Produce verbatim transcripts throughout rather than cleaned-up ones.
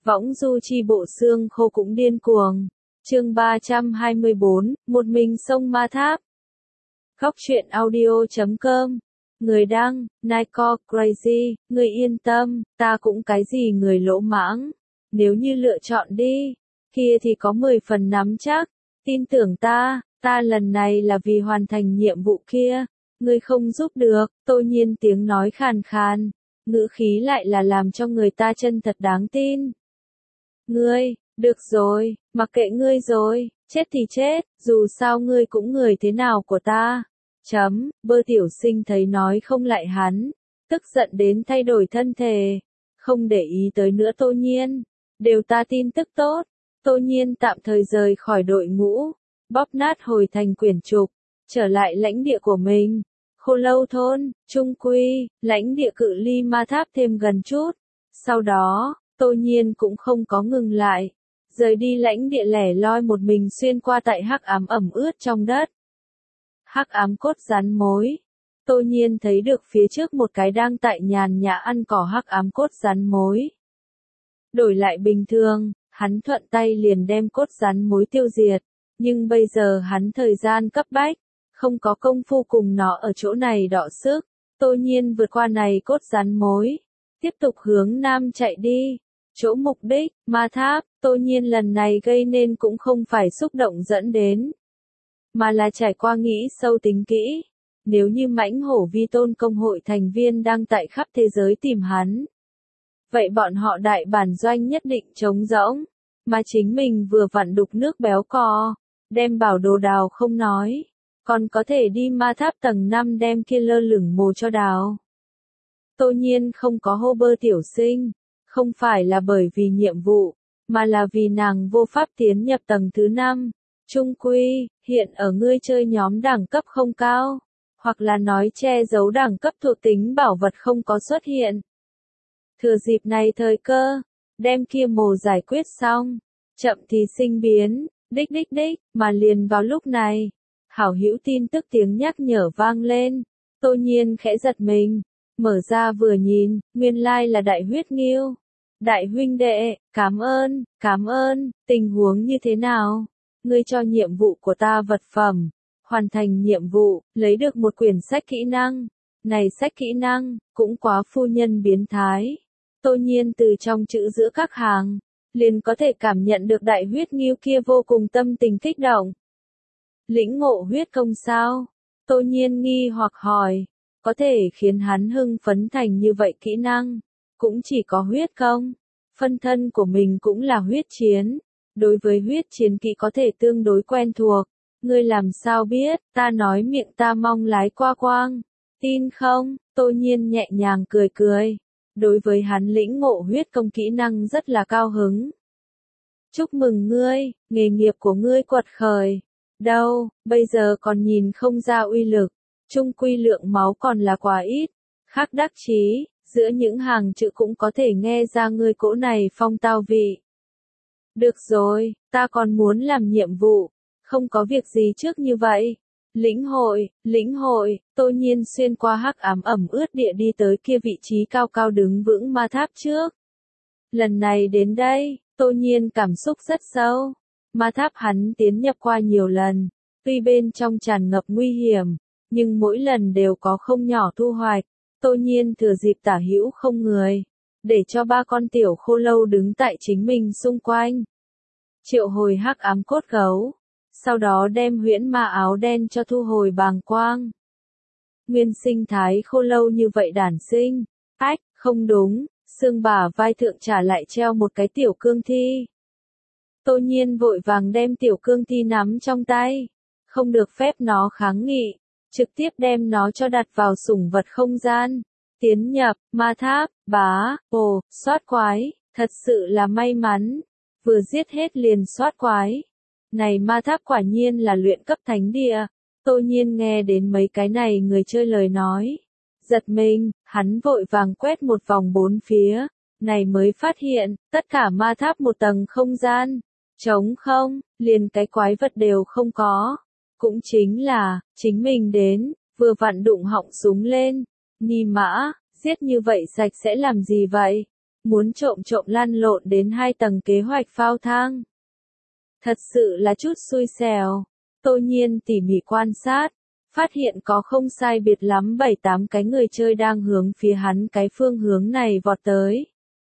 Võng du chi bộ xương khô cũng điên cuồng. Chương ba trăm hai mươi bốn, một mình sông Ma Tháp. Góc truyện audio chấm com. Người đăng, Nico Crazy, người yên tâm, ta cũng cái gì người lỗ mãng. Nếu như lựa chọn đi, kia thì có mười phần nắm chắc. Tin tưởng ta, ta lần này là vì hoàn thành nhiệm vụ kia. Ngươi không giúp được, Tô Nhiên tiếng nói khàn khàn. Ngữ khí lại là làm cho người ta chân thật đáng tin. Ngươi, được rồi, mặc kệ ngươi rồi, chết thì chết, dù sao ngươi cũng người thế nào của ta. Chấm, Bơ tiểu sinh thấy nói không lại hắn, tức giận đến thay đổi thân thể, không để ý tới nữa Tô Nhiên. Đều ta tin tức tốt, Tô Nhiên tạm thời rời khỏi đội ngũ, bóp nát hồi thành quyển trục, trở lại lãnh địa của mình. Khô Lâu thôn, trung quy, lãnh địa cự ly Ma Tháp thêm gần chút. Sau đó, Tô Nhiên cũng không có ngừng lại, rời đi lãnh địa lẻ loi một mình xuyên qua tại hắc ám ẩm ướt trong đất. Hắc ám cốt rắn mối. Tô Nhiên thấy được phía trước một cái đang tại nhàn nhã ăn cỏ hắc ám cốt rắn mối. Đổi lại bình thường, hắn thuận tay liền đem cốt rắn mối tiêu diệt, nhưng bây giờ hắn thời gian cấp bách, không có công phu cùng nó ở chỗ này đọ sức. Tô Nhiên vượt qua này cốt rắn mối, tiếp tục hướng nam chạy đi. Chỗ mục đích, Ma Tháp, Tô Nhiên lần này gây nên cũng không phải xúc động dẫn đến, mà là trải qua nghĩ sâu tính kỹ. Nếu như mãnh hổ vi tôn công hội thành viên đang tại khắp thế giới tìm hắn, vậy bọn họ đại bản doanh nhất định trống rỗng, mà chính mình vừa vặn đục nước béo cò, đem bảo đồ đào không nói, còn có thể đi Ma Tháp tầng năm đem kia lơ lửng mồ cho đào. Tô Nhiên không có hô Bơ tiểu sinh, không phải là bởi vì nhiệm vụ, mà là vì nàng vô pháp tiến nhập tầng thứ năm. Trung quy, hiện ở ngươi chơi nhóm đẳng cấp không cao, hoặc là nói che giấu đẳng cấp thuộc tính bảo vật không có xuất hiện. Thừa dịp này thời cơ, đem kia mồ giải quyết xong, chậm thì sinh biến, đích đích đích, mà liền vào lúc này, hảo hữu tin tức tiếng nhắc nhở vang lên. Tô Nhiên khẽ giật mình, mở ra vừa nhìn, nguyên lai là Đại Huyết Nghiêu. Đại huynh đệ, cảm ơn, cảm ơn, tình huống như thế nào? Ngươi cho nhiệm vụ của ta vật phẩm, hoàn thành nhiệm vụ, lấy được một quyển sách kỹ năng. Này sách kỹ năng, cũng quá phu nhân biến thái. Tô Nhiên từ trong chữ giữa các hàng, liền có thể cảm nhận được Đại Huyết Nghiêu kia vô cùng tâm tình kích động. Lĩnh ngộ huyết công sao? Tô Nhiên nghi hoặc hỏi, có thể khiến hắn hưng phấn thành như vậy kỹ năng, cũng chỉ có huyết công. Phân thân của mình cũng là huyết chiến. Đối với huyết chiến kỹ có thể tương đối quen thuộc. Ngươi làm sao biết, ta nói miệng ta mong lái qua quang. Tin không? Tô Nhiên nhẹ nhàng cười cười. Đối với hắn lĩnh ngộ huyết công kỹ năng rất là cao hứng. Chúc mừng ngươi, nghề nghiệp của ngươi quật khởi. Đâu, bây giờ còn nhìn không ra uy lực. Trung quy lượng máu còn là quá ít. Khắc đắc chí, giữa những hàng chữ cũng có thể nghe ra ngươi cỗ này phong tao vị. Được rồi, ta còn muốn làm nhiệm vụ, không có việc gì trước như vậy. Lĩnh hội, lĩnh hội, Tô Nhiên xuyên qua hắc ám ẩm ướt địa đi tới kia vị trí cao cao đứng vững Ma Tháp trước. Lần này đến đây, Tô Nhiên cảm xúc rất sâu. Ma Tháp hắn tiến nhập qua nhiều lần, tuy bên trong tràn ngập nguy hiểm, nhưng mỗi lần đều có không nhỏ thu hoạch. Tô Nhiên thừa dịp tả hữu không người, để cho ba con tiểu khô lâu đứng tại chính mình xung quanh. Triệu hồi hắc ám cốt gấu, sau đó đem huyễn ma áo đen cho thu hồi bàng quang. Nguyên sinh thái khô lâu như vậy đản sinh, ách, không đúng, xương bả vai thượng trả lại treo một cái tiểu cương thi. Tô Nhiên vội vàng đem tiểu cương thi nắm trong tay, không được phép nó kháng nghị, trực tiếp đem nó cho đặt vào sủng vật không gian. Tiến nhập, Ma Tháp, bá, ồ, soát quái, thật sự là may mắn, vừa giết hết liền soát quái. Này Ma Tháp quả nhiên là luyện cấp thánh địa. Tô Nhiên nghe đến mấy cái này người chơi lời nói, giật mình, hắn vội vàng quét một vòng bốn phía, này mới phát hiện, tất cả Ma Tháp một tầng không gian, trống không, liền cái quái vật đều không có. Cũng chính là, chính mình đến, vừa vặn đụng họng súng lên. Ni mã, giết như vậy sạch sẽ làm gì vậy? muốn trộm trộm lăn lộn đến hai tầng kế hoạch phao thang. Thật sự là chút xui xẻo. Tô Nhiên tỉ mỉ quan sát, phát hiện có không sai biệt lắm bảy tám cái người chơi đang hướng phía hắn cái phương hướng này vọt tới.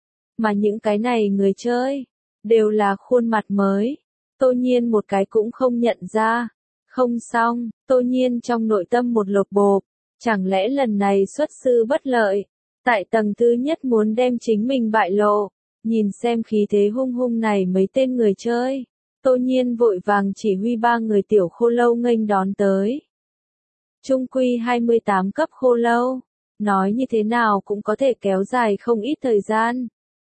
Mà những cái này người chơi, đều là khuôn mặt mới. Tô Nhiên một cái cũng không nhận ra. Không xong, Tô Nhiên trong nội tâm một lột bộp, chẳng lẽ lần này xuất sư bất lợi. Tại tầng thứ nhất muốn đem chính mình bại lộ, nhìn xem khí thế hung hung này mấy tên người chơi. Tô Nhiên vội vàng chỉ huy ba người tiểu khô lâu nghênh đón tới. Trung quy hai mươi tám cấp khô lâu, nói như thế nào cũng có thể kéo dài không ít thời gian.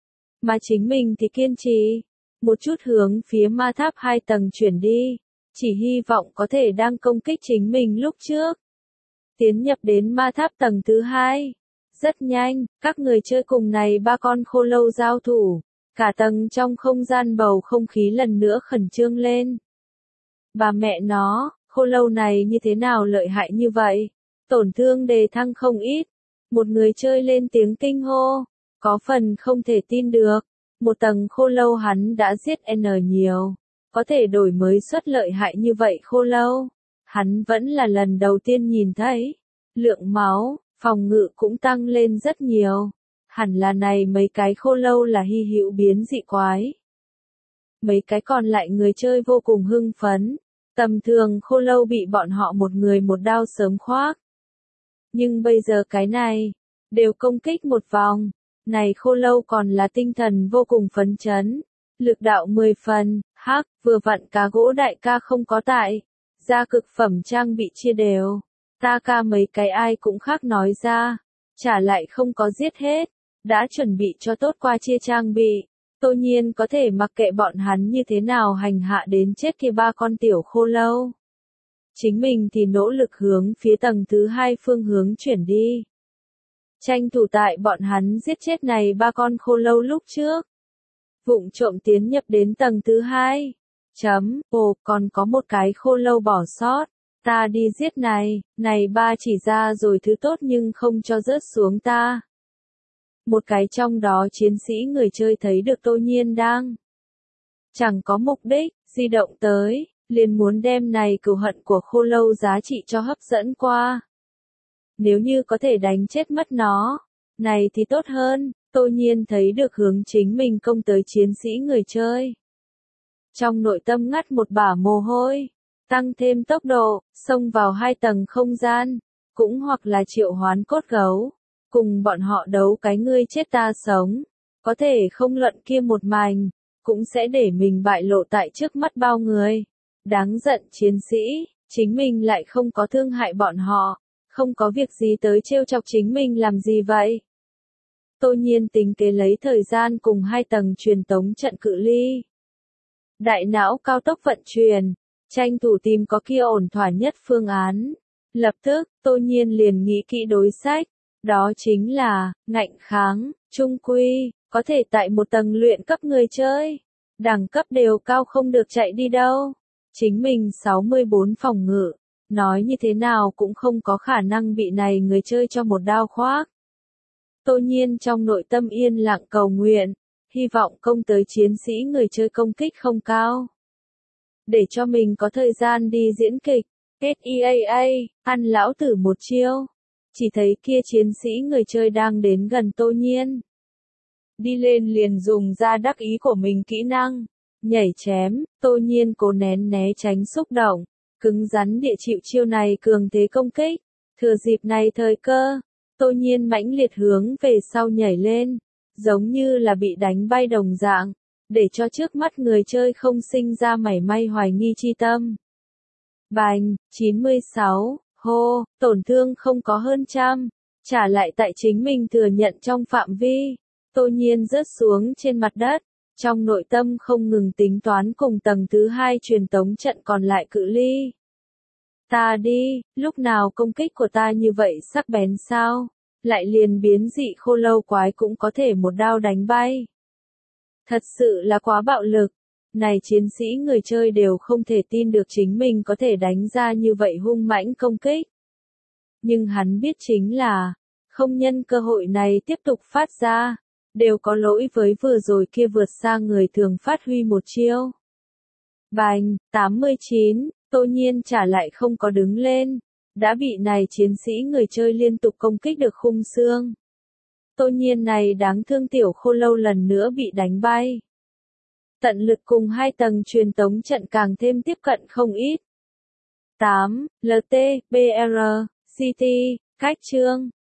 Mà chính mình thì kiên trì, một chút hướng phía ma tháp hai tầng chuyển đi, chỉ hy vọng có thể đang công kích chính mình lúc trước. Tiến nhập đến ma tháp tầng thứ hai. Rất nhanh, các người chơi cùng này ba con khô lâu giao thủ. Cả tầng trong không gian bầu không khí lần nữa khẩn trương lên. Bà mẹ nó, khô lâu này như thế nào lợi hại như vậy? Tổn thương đề thăng không ít. Một người chơi lên tiếng kinh hô. Có phần không thể tin được. Một tầng khô lâu hắn đã giết N nhiều. Có thể đổi mới xuất lợi hại như vậy khô lâu. Hắn vẫn là lần đầu tiên nhìn thấy. Lượng máu, phòng ngự cũng tăng lên rất nhiều. Hẳn là này mấy cái khô lâu là hy hữu biến dị quái. Mấy cái còn lại người chơi vô cùng hưng phấn. Tầm thường khô lâu bị bọn họ một người một đao sớm khoác. Nhưng bây giờ cái này, đều công kích một vòng. Này khô lâu còn là tinh thần vô cùng phấn chấn. Lực đạo mười phần, hắc, vừa vặn cá gỗ đại ca không có tại. Ra cực phẩm trang bị chia đều. Ta ca mấy cái ai cũng khác nói ra. Trả lại không có giết hết. Đã chuẩn bị cho tốt qua chia trang bị. Tô Nhiên có thể mặc kệ bọn hắn như thế nào hành hạ đến chết kia ba con tiểu khô lâu. Chính mình thì nỗ lực hướng phía tầng thứ hai phương hướng chuyển đi. Tranh thủ tại bọn hắn giết chết này ba con khô lâu lúc trước. Vụng trộm tiến nhập đến tầng thứ hai. Chấm, ồ, còn có một cái khô lâu bỏ sót. Ta đi giết này, này ba chỉ ra rồi thứ tốt nhưng không cho rớt xuống ta. Một cái trong đó chiến sĩ người chơi thấy được Tô Nhiên đang chẳng có mục đích, di động tới, liền muốn đem này cừu hận của khô lâu giá trị cho hấp dẫn qua. Nếu như có thể đánh chết mất nó, này thì tốt hơn. Tô Nhiên thấy được hướng chính mình công tới chiến sĩ người chơi. Trong nội tâm ngắt một bả mồ hôi, tăng thêm tốc độ, xông vào hai tầng không gian, cũng hoặc là triệu hoán cốt gấu, cùng bọn họ đấu cái ngươi chết ta sống, có thể không luận kia một mảnh, cũng sẽ để mình bại lộ tại trước mắt bao người. Đáng giận chiến sĩ, chính mình lại không có thương hại bọn họ, không có việc gì tới trêu chọc chính mình làm gì vậy? Tô Nhiên tính kế lấy thời gian cùng hai tầng truyền tống trận cự ly. Đại não cao tốc vận chuyển, tranh thủ tìm có kia ổn thỏa nhất phương án. Lập tức, Tô Nhiên liền nghĩ kỹ đối sách, đó chính là, ngạnh kháng, trung quy, có thể tại một tầng luyện cấp người chơi. Đẳng cấp đều cao không được chạy đi đâu. Chính mình sáu mươi bốn phòng ngự, nói như thế nào cũng không có khả năng bị này người chơi cho một đao khoác. Tô Nhiên trong nội tâm yên lặng cầu nguyện, hy vọng công tới chiến sĩ người chơi công kích không cao. Để cho mình có thời gian đi diễn kịch, ét e a a, ăn lão tử một chiêu. Chỉ thấy kia chiến sĩ người chơi đang đến gần Tô Nhiên. Đi lên liền dùng ra đắc ý của mình kỹ năng. Nhảy chém, Tô Nhiên cố nén né tránh xúc động. Cứng rắn địa chịu chiêu này cường thế công kích. Thừa dịp này thời cơ, Tô Nhiên mãnh liệt hướng về sau nhảy lên. Giống như là bị đánh bay đồng dạng. Để cho trước mắt người chơi không sinh ra mảy may hoài nghi chi tâm. Bành, chín mươi sáu, hô, tổn thương không có hơn trăm. Trả lại tại chính mình thừa nhận trong phạm vi. Tô Nhiên rớt xuống trên mặt đất. Trong nội tâm không ngừng tính toán cùng tầng thứ hai truyền tống trận còn lại cự ly. Ta đi, lúc nào công kích của ta như vậy sắc bén sao? Lại liền biến dị khô lâu quái cũng có thể một đao đánh bay. Thật sự là quá bạo lực. Này chiến sĩ người chơi đều không thể tin được chính mình có thể đánh ra như vậy hung mãnh công kích. Nhưng hắn biết chính là, không nhân cơ hội này tiếp tục phát ra. đều có lỗi với vừa rồi kia vượt xa người thường phát huy một chiêu. Bành, tám mươi chín, Tô Nhiên trả lại không có đứng lên, đã bị này chiến sĩ người chơi liên tục công kích được khung xương. Tô Nhiên này đáng thương tiểu khô lâu lần nữa bị đánh bay. Tận lực cùng hai tầng truyền tống trận càng thêm tiếp cận không ít. tám. lờ tê, bê rờ, xê tê, cách chương,